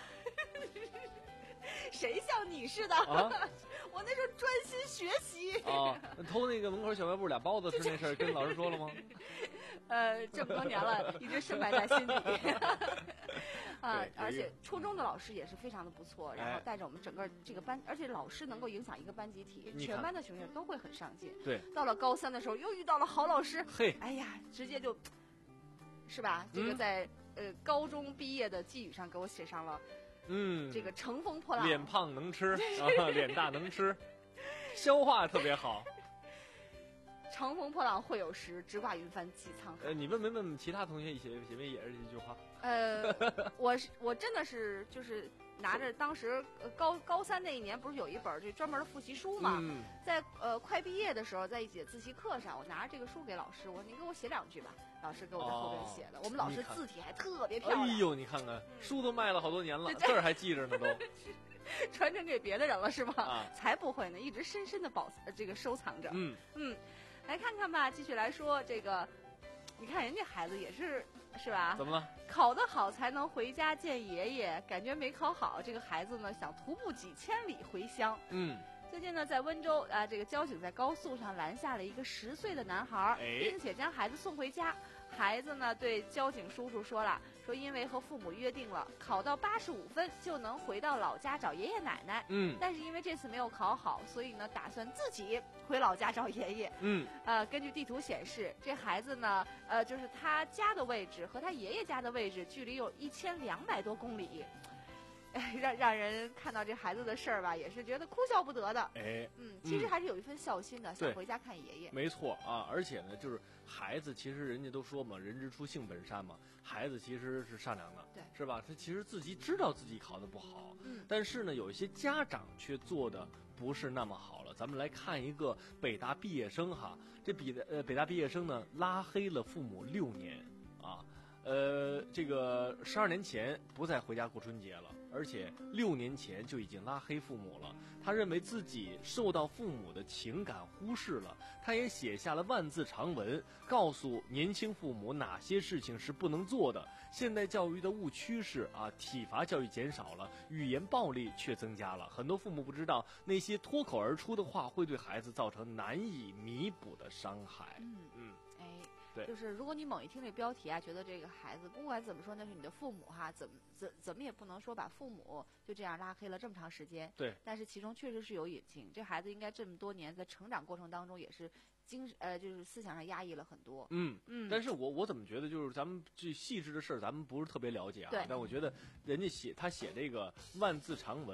谁像你似的？ 啊、 我那时候专心学习。 啊，偷那个门口小卖部俩包子吃那事儿跟老师说了吗？ 呃，这么多年了，一直深埋在心里。啊，而且初中的老师也是非常的不错，然后带着我们整个这个班，而且老师能够影响一个班集体，全班的学生都会很上进。 对。 到了高三的时候，又遇到了好老师。 嘿。 哎呀，直接就，是吧？这个在、嗯、呃高中毕业的寄语上给我写上了。 嗯， 这个乘风破浪， 脸胖能吃啊，脸大能吃，消化特别好。 乘风破浪会有时，直挂云帆济沧海。 呃，你问没问其他同学写写没也是一句话？ 呃，我是我真的是就是拿着当时高高三那一年不是有一本就专门的复习书嘛， 嗯、 在呃快毕业的时候，在一节自习课上，我拿着这个书给老师，我说你给我写两句吧。老师给我在后边写的， 哦、 我们老师字体还特别漂亮。 哎呦，你看看，书都卖了好多年了，字儿还记着呢都。 传承给别的人了是吧？ 啊、 才不会呢，一直深深的保这个收藏着。 嗯嗯，来看看吧，继续来说这个，你看人家孩子也是是吧？ 怎么了？ 考得好才能回家见爷爷，感觉没考好，这个孩子呢想徒步几千里回乡。 嗯。 最近呢，在温州啊，这个交警在高速上拦下了一个十岁的男孩，并且将孩子送回家。孩子呢对交警叔叔说了，说因为和父母约定了，考到八十五分就能回到老家找爷爷奶奶。 嗯， 但是因为这次没有考好，所以呢打算自己回老家找爷爷。 嗯， 呃，根据地图显示，这孩子呢，呃，就是他家的位置和他爷爷家的位置距离有一千两百多公里。让让人看到这孩子的事儿吧，也是觉得哭笑不得的。 哎， 嗯，其实还是有一份孝心的， 嗯、 想回家看爷爷。 没错啊，而且呢，就是孩子，其实人家都说嘛，人之初性本善嘛，孩子其实是善良的， 对， 是吧？他其实自己知道自己考得不好， 嗯， 但是呢，有一些家长却做的不是那么好了。咱们来看一个北大毕业生哈，这北的呃北大毕业生呢，拉黑了父母六年啊。呃，这个十二年前不再回家过春节了，而且六年前就已经拉黑父母了。他认为自己受到父母的情感忽视了，他也写下了万字长文，告诉年轻父母哪些事情是不能做的。现代教育的误区是啊，体罚教育减少了，语言暴力却增加了。很多父母不知道，那些脱口而出的话会对孩子造成难以弥补的伤害。 嗯嗯， 哎。 对， 就是如果你猛一听这标题啊，觉得这个孩子不管怎么说那是你的父母哈，怎么怎怎么也不能说把父母就这样拉黑了这么长时间。 对， 但是其中确实是有隐情，这孩子应该这么多年在成长过程当中也是精呃就是思想上压抑了很多。 嗯嗯， 但是我我怎么觉得就是咱们这细致的事儿咱们不是特别了解啊， 对， 但我觉得人家写他写这个万字长文。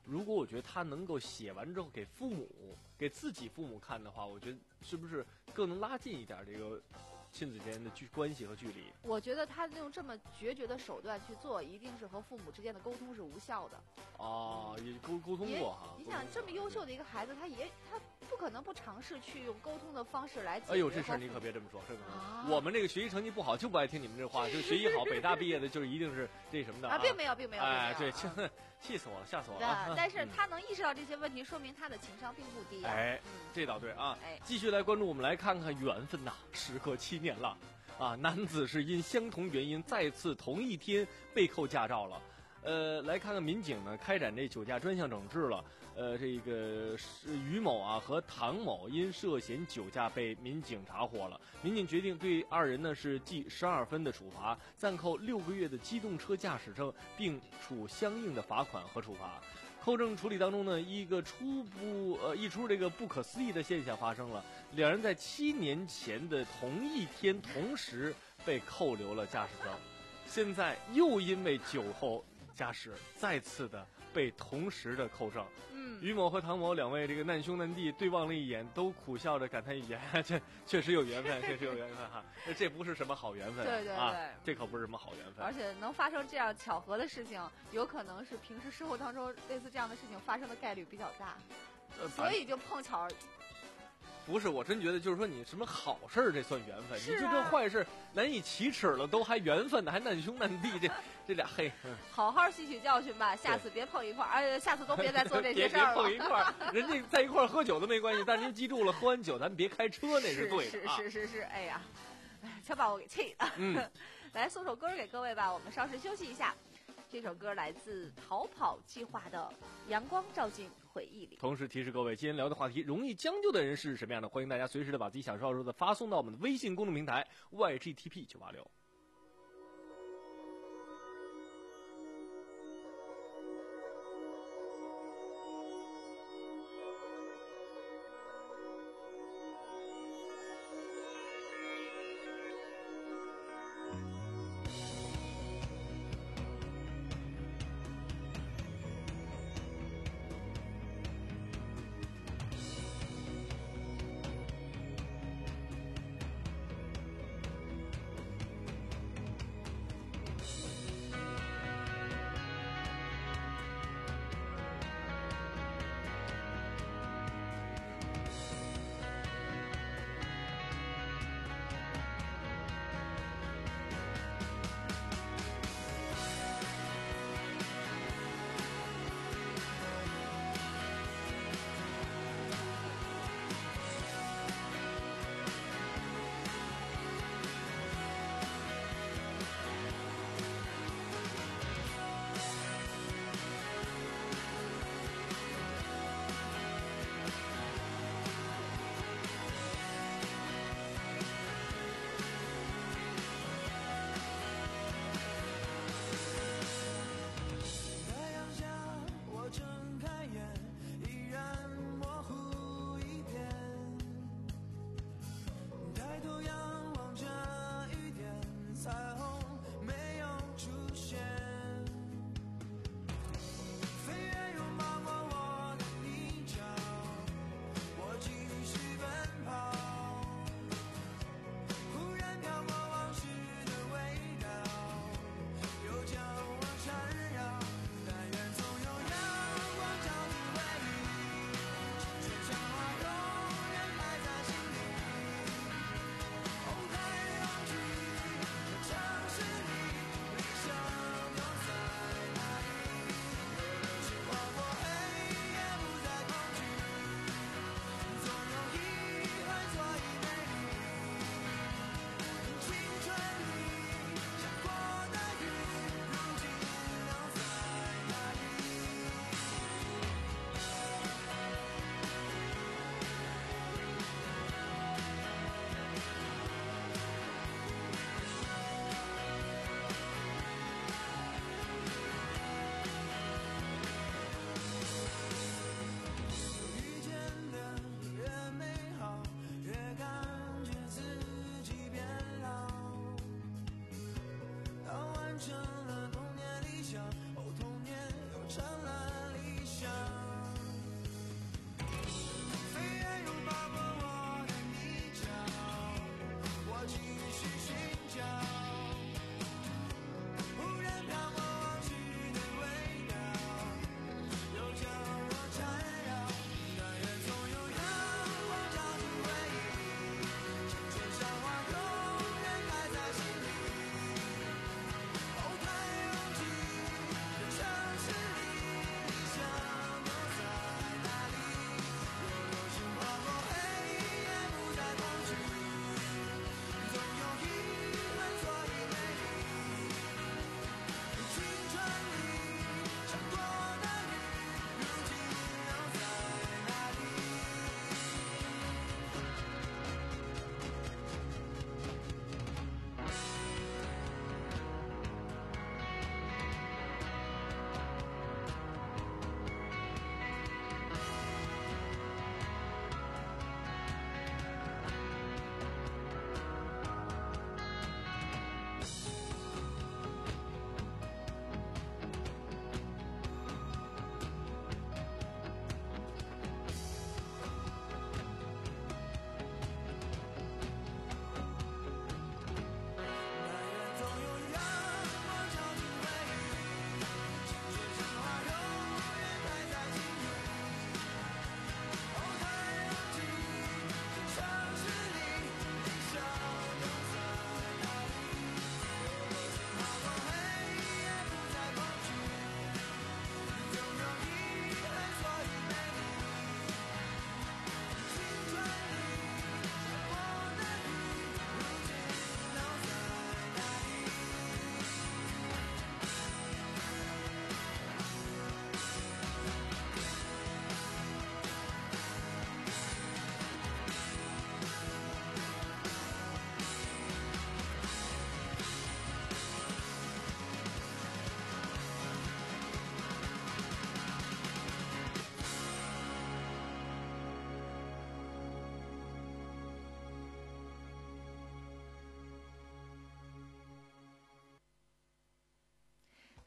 如果我觉得他能够写完之后给父母、给自己父母看的话，我觉得是不是更能拉近一点这个亲子间的距关系和距离？ 我觉得他用这么决绝的手段去做，一定是和父母之间的沟通是无效的。 哦，也沟沟通过哈。 你想这么优秀的一个孩子，他也他不可能不尝试去用沟通的方式来解决。 哎呦，这事儿你可别这么说，这可能、啊、我们这个学习成绩不好就不爱听你们这话，就学习好北大毕业的，就是一定是这什么的啊？ 啊并没有，并没有。 哎，对，气死我了，吓死我了。 啊、但是他能意识到这些问题，说明他的情商并不低、啊。 哎， 嗯、 这倒对啊。 哎， 继续来关注，我们来看看缘分呐，时隔七年了。啊，男子是因相同原因再次同一天被扣驾照了。呃，来看看民警呢开展这酒驾专项整治了。呃，这个是于某啊和唐某因涉嫌酒驾被民警查获了。民警决定对二人呢是记十二分的处罚，暂扣六个月的机动车驾驶证，并处相应的罚款和处罚。扣证处理当中呢，一个初步呃一出这个不可思议的现象发生了，两人在七年前的同一天同时被扣留了驾驶证，现在又因为酒后驾驶再次的被同时的扣证。 嗯， 于某和唐某两位这个难兄难弟对望了一眼，都苦笑着感叹一言：“这确实有缘分，确实有缘分哈！这不是什么好缘分， 对对对、 啊，这可不是什么好缘分。 而且能发生这样巧合的事情，有可能是平时生活当中类似这样的事情发生的概率比较大， 呃、 所以就碰巧。” 不是，我真觉得就是说你什么好事儿这算缘分， 啊、 你就这坏事难以启齿了，都还缘分呢，还难兄难弟，这这俩嘿、嗯， 好好吸取教训吧，下次别碰一块儿，哎，下次都别再做这些事儿了。 别碰一块儿，人家在一块儿喝酒都没关系，但是您记住了，喝完酒咱别开车，那是对的、啊。 是是是是，哎呀，全把我给气了。 嗯， 来送首歌给各位吧，我们稍事休息一下。这首歌来自逃跑计划的《阳光照进回忆里》。 同时提示各位，今天聊的话题，容易将就的人是什么样的？欢迎大家随时的把自己想说的发送到我们的微信公众平台 Y G T P 九八六。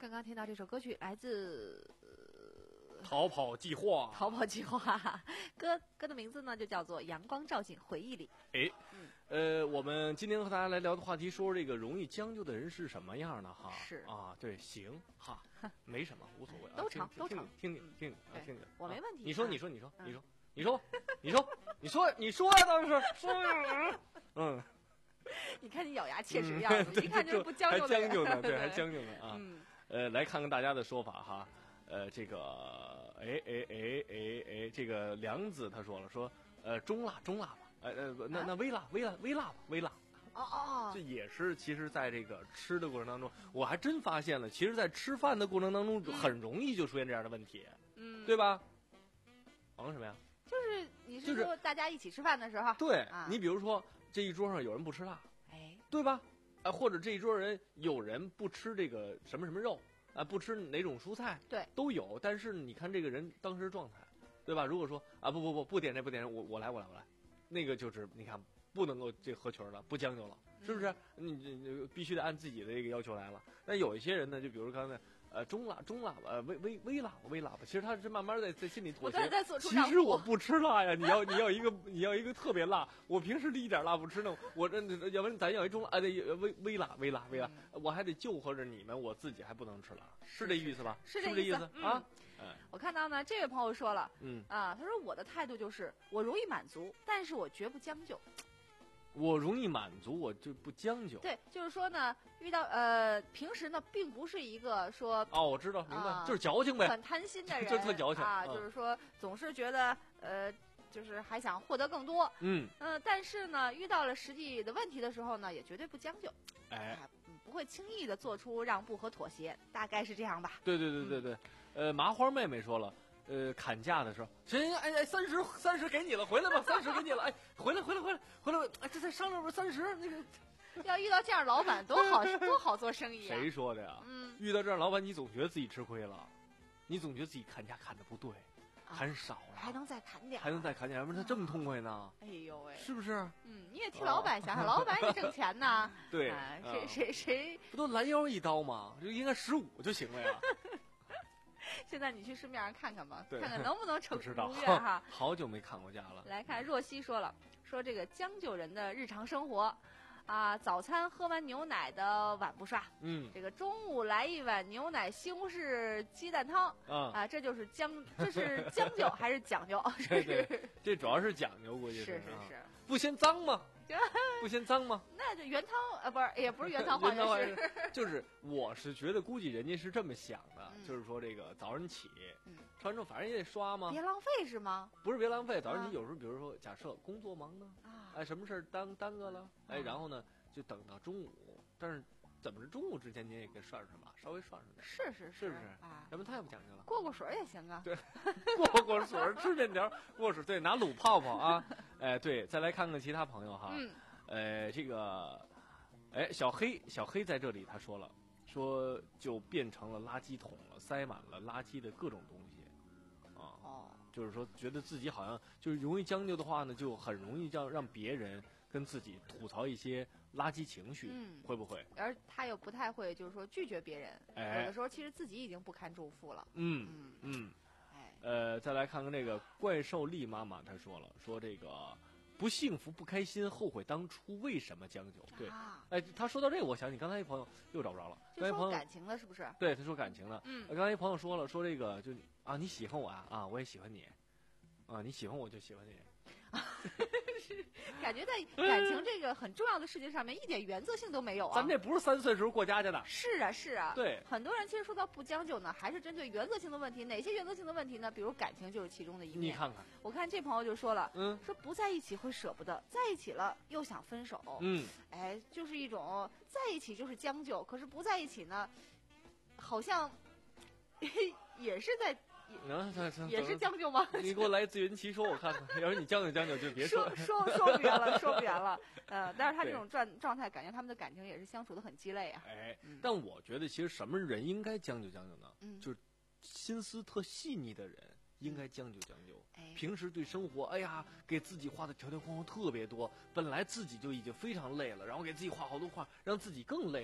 刚刚听到这首歌曲来自逃跑计划， 逃跑计划，歌歌的名字呢就叫做《阳光照进回忆里》。 哎，呃，我们今天和大家来聊的话题，说这个容易将就的人是什么样的哈？ 是啊，对，行哈，没什么，无所谓， 都成都成，听听嗯听听啊，听听， 我没问题。 你说，你说，你说，你说，你说，你说，你说，你说呀，当时说，嗯。 你看你咬牙切齿的样子，一看就是不将就的人，还将就呢，对，还将就呢啊。 嗯， 呃，来看看大家的说法哈。呃，这个，哎哎哎哎哎，这个梁子他说了，说呃中辣中辣吧，呃呃那那微辣微辣微辣吧微辣。 哦哦， 这也是其实在这个吃的过程当中，我还真发现了，其实，在吃饭的过程当中，很容易就出现这样的问题， 嗯， 对吧？忙什么呀？ 就是你是就是说大家一起吃饭的时候， 对、 啊、 你比如说这一桌上有人不吃辣， 哎， 对吧？啊，或者这一桌人有人不吃这个什么什么肉，啊，不吃哪种蔬菜， 对， 都有。但是你看这个人当时状态，对吧？如果说啊不不不不点这不点这，我我来我来我来，那个就是你看不能够这合群了，不将就了，是不是？嗯、你你必须得按自己的这个要求来了。那有一些人呢，就比如刚才。呃，中辣中辣吧，呃，微微微辣吧，微辣吧。其实他是慢慢在在心里妥协。 在做出其实我不吃辣呀，你要你要一个你要一个特别辣，我平时一点辣不吃呢。我这要不然咱要一中辣，哎，得微微辣微辣微辣， 嗯、 我还得就合着你们，我自己还不能吃辣，是这意思吧？ 是这意思、 嗯、 啊。 嗯、我看到呢，这位朋友说了， 嗯啊，他说我的态度就是我容易满足，但是我绝不将就。 我容易满足，我就不将就。 对，就是说呢，遇到呃，平时呢，并不是一个说哦，我知道，明白， 啊、 就是矫情呗， 很贪心的人， 就特矫情啊、 嗯， 就是说总是觉得呃，就是还想获得更多， 嗯嗯、呃，但是呢，遇到了实际的问题的时候呢，也绝对不将就， 哎， 啊、不会轻易的做出让步和妥协，大概是这样吧。 对对对对对，嗯、呃，麻花妹妹说了。呃，砍价的时候，行行，哎哎，三十三十给你了，回来吧，三十给你了，哎，回来回来回来回来，哎，这再商量不三十那个， 要遇到这样老板多好多好做生意啊！ 谁说的呀？ 嗯， 遇到这样老板，你总觉得自己吃亏了，你总觉得自己砍价砍的不对，砍少了， 还能再砍点， 还能再砍点，要不然他这么痛快呢？ 哎呦喂， 是不是？ 嗯，你也替老板想想，老板也挣钱呐。 对， 谁谁谁不都拦腰一刀吗？就应该十五就行了呀。 现在你去市面上看看吧， 看看能不能成如愿哈。 好久没砍过价了。 来看若曦说了，说这个将就人的日常生活，啊，早餐喝完牛奶的碗不刷， 嗯， 这个中午来一碗牛奶西红柿鸡蛋汤， 啊， 啊，这就是将，这是将就还是讲究？ 对对，这主要是讲究，估计是是是是， 不嫌脏吗？不嫌脏吗？ 那就原汤啊，不是，也不是原汤化原食。 就是，我是觉得，估计人家是这么想的， 嗯、 就是说，这个早上起， 嗯， 吃完之后反正也得刷嘛， 别浪费是吗？ 不是别浪费，早上起有时候，比如说，假设工作忙呢， 啊， 哎，什么事儿耽耽搁了， 啊、 哎，然后呢，就等到中午，但是怎么是中午之前你也给涮涮吧，稍微涮涮点， 是是是不是？ 啊， 咱们太不讲究了， 过过水也行啊， 对，过过水吃面条，过水对，拿卤泡泡啊，哎，对，再来看看其他朋友哈。 嗯。 呃，这个，哎，小黑，小黑在这里他说了，说就变成了垃圾桶了，塞满了垃圾的各种东西，啊， 哦， 就是说觉得自己好像就是容易将就的话呢，就很容易让让别人跟自己吐槽一些垃圾情绪， 嗯， 会不会？ 而他又不太会，就是说拒绝别人， 哎， 有的时候其实自己已经不堪重负了， 嗯嗯嗯， 哎， 呃，再来看看这个怪兽丽妈妈，她说了，说这个。不幸福、不开心、后悔当初为什么将就？对， 啊、 哎，他说到这个，我想起刚才一朋友又找不着了。 就说感情的是不是？ 对，他说感情的。 嗯， 刚才一朋友说了，说这个就啊，你喜欢我啊，啊，我也喜欢你，啊，你喜欢我就喜欢你。 是感觉在感情这个很重要的事情上面，一点原则性都没有啊。 咱这不是三岁时候过家家的。 是啊，是啊。 对， 很多人其实说到不将就呢，还是针对原则性的问题。哪些原则性的问题呢？比如感情就是其中的一面。 你看看， 我看这朋友就说了， 嗯， 说不在一起会舍不得，在一起了又想分手。 嗯， 哎，就是一种在一起就是将就，可是不在一起呢，好像也是在。 也, 也是将就吗？ 你给我来自圆其说，我看看。要是你将就将就，就别说说说不圆了，说不圆了。呃，但是他这种状状态，感觉他们的感情也是相处的很鸡肋啊。 哎，嗯、但我觉得其实什么人应该将就将就呢？ 嗯， 就是心思特细腻的人应该将就将就。 哎， 平时对生活，哎呀，给自己画的条条框框特别多，本来自己就已经非常累了，然后给自己画好多画，让自己更累了。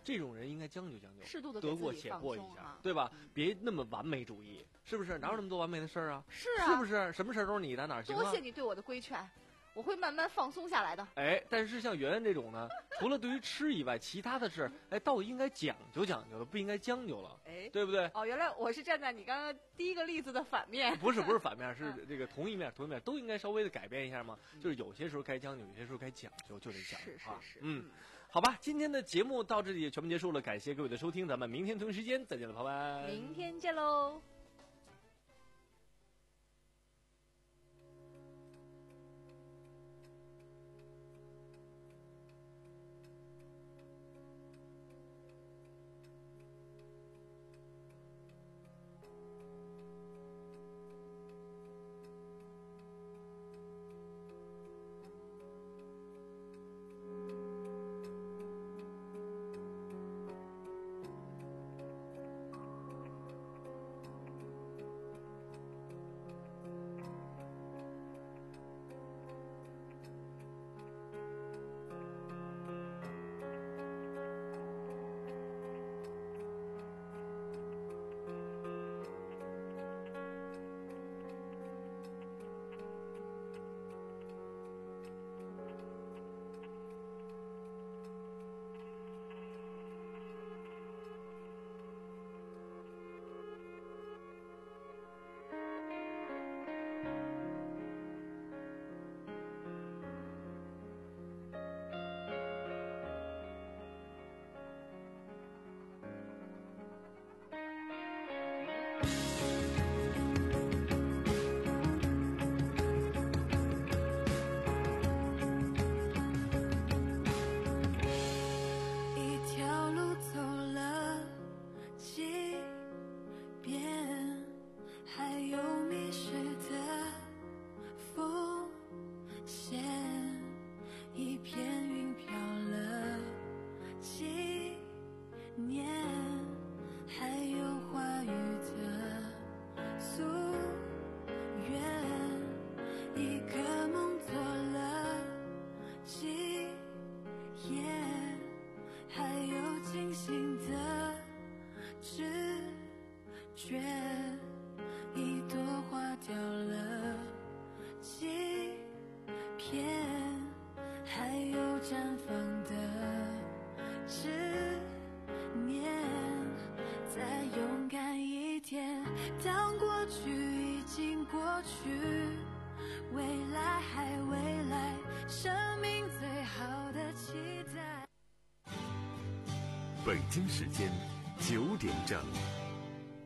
这种人应该将就将就， 适度的得过且过一下， 啊、 对吧？嗯、别那么完美主义，是不是？哪有那么多完美的事儿啊？ 是啊， 是不是？什么事儿都是你的，哪行啊？ 多谢你对我的规劝。我会慢慢放松下来的。 哎，但是像圆圆这种呢，除了对于吃以外，其他的事，哎，倒应该讲究讲究了，不应该将就了，哎，对不对？ 哦，原来我是站在你刚刚第一个例子的反面。 不是不是反面，是这个同一面，同一面都应该稍微的改变一下嘛。嗯、就是有些时候该将就，有些时候该讲究，就得讲究啊。 是是是， 嗯，好吧，今天的节目到这里也全部结束了，感谢各位的收听，咱们明天同一时间再见了，朋友们。 明天见喽。 当过去已经过去，未来还未来，生命最好的期待。 北京时间九点整。